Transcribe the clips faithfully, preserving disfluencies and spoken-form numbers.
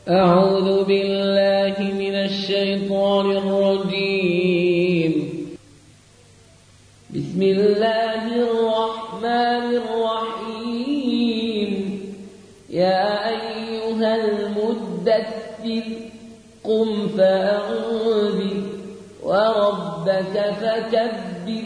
أعوذ بالله من الشيطان الرجيم. بسم الله الرحمن الرحيم. يا أيها المدثر قم فأنذر وربك فكبر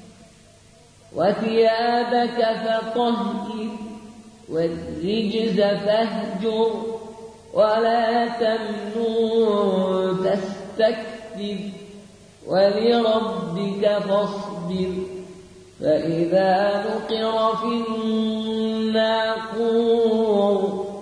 وثيابك فطهر والرجز فاهجر ولا تمنن تستكثر ولربك فاصبر. فإذا نقر في الناقور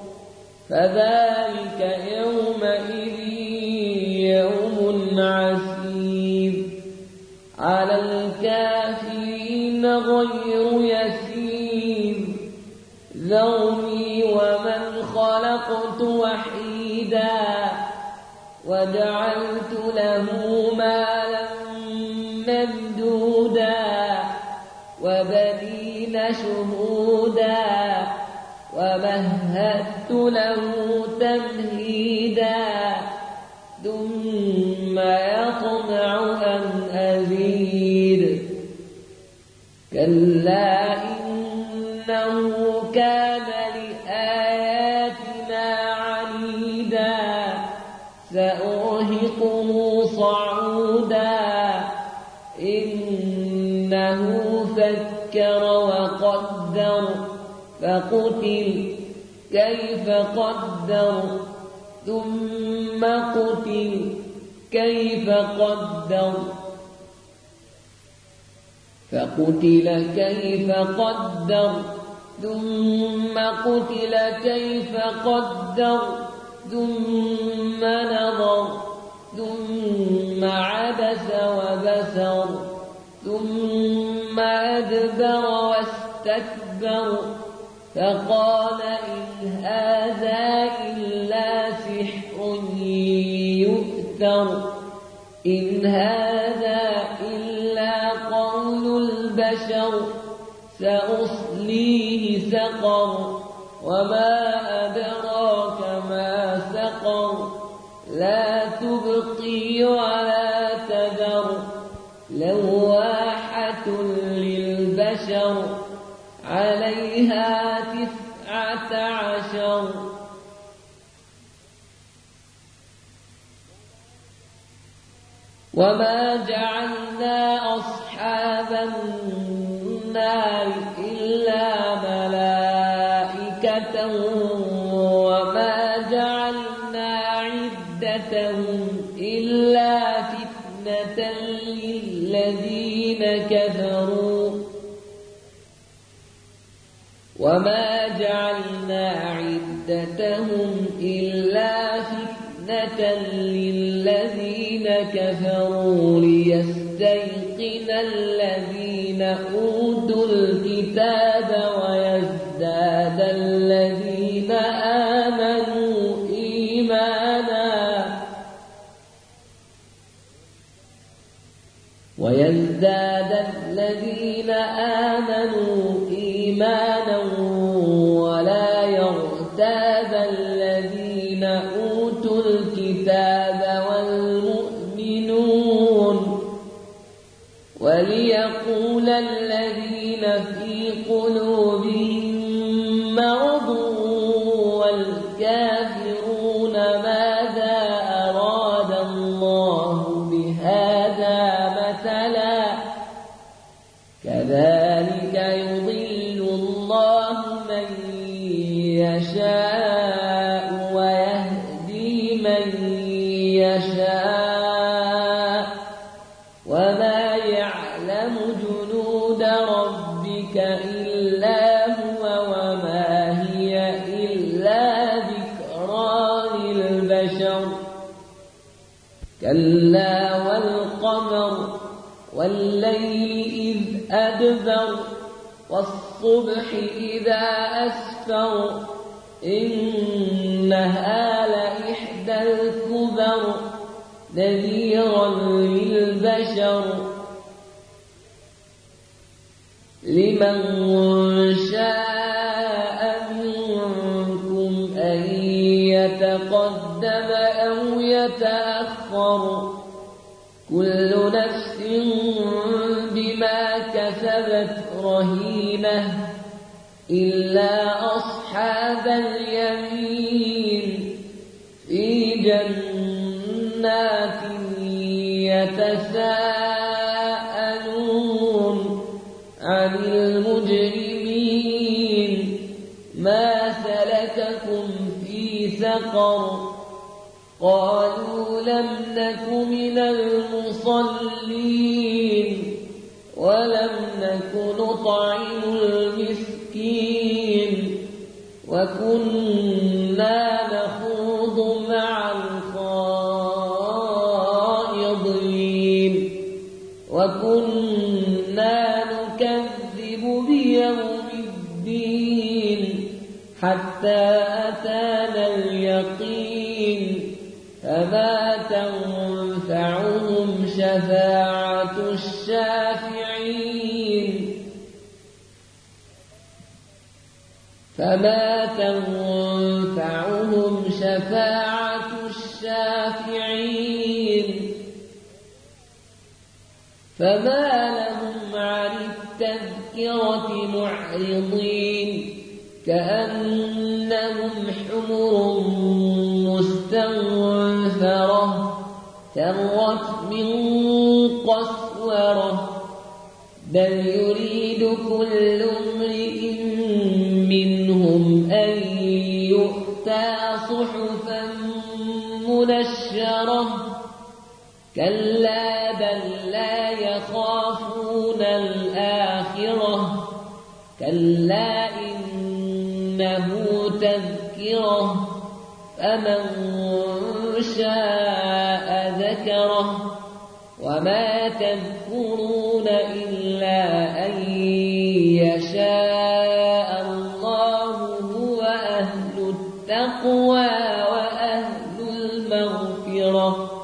فذلك يومئذ يوم عسير على الكافرين غير يسير. ذرني ومن خلقت وحيدا وجعلت له مالا ممدودا وبنين شهودا ومهدت له تمهيدا ثم يطمع أن أزيد. كلا إنه كان لآياتنا عنيدا سأرهقه صعودا. إنه فكر وقدر فقتل كيف قدر ثم قتل كيف قدر فقتل كيف قدر ثم قتل كيف قدر ثم نظر ثم عبس وبسر ثم أدبر واستكبر فقال إن هذا إلا سحر يؤثر إن هذا إلا قول البشر سأصليه سقر وما أدراك ما سقر لا تبقي ولا تذر لواحة للبشر عليها تسعة عشر. وما جعلنا أصحاب النار إلا ملائكة وما جعلنا عدتهم إلا فتنة للذين كفروا وما جعلنا عدتهم إلا فتنة للذين كفروا ليستيقن الذين أوتوا الكتاب ويزداد الذين آمنوا إيمانا ويزداد الذين آمنوا إيمانا ولا يرتاب الذين أوتوا الكتاب والمؤمنون وليقول الذين في قلوبهم مرض والكافرون ماذا أراد الله بهذا مثلا كذلك يضل الله من يشاء ويهدي من يشاء وما يعلم جنود ربك إلا هو وما هي إلا ذكرى للبشر. كلا والقمر والليل إذ أدبر والصبح إذا أسفر إنها لإحدى الكبر نذيرا للبشر لمن شاء منكم أن يتقدم أو يتأخر كل نفس بما كسبت رهينة إلا أصحاب اليمين في جنات يتساءلون عن المجرمين ما سلككم في سقر قالوا لم نك من المصلين ولم نك نطعم المسكين وكنا نخوض مع الخائضين وكنا نكذب بيوم الدين حتى أتانا اليقين فما تنفعهم شفاعة الشافعين فما تنفعهم شفاعة الشافعين فما لهم عن التذكرة معرضين كأنهم حمر مستنفرة فرت من قسورة بل يريد كل امرئ منهم أن يؤتى صحفا منشرة كلا بل لا يخافون الآخرة كلا إنه تذكرة فمن شاء ذكره وما تذكرون إلا أن يشاء الله هو أهل التقوى وأهل المغفرة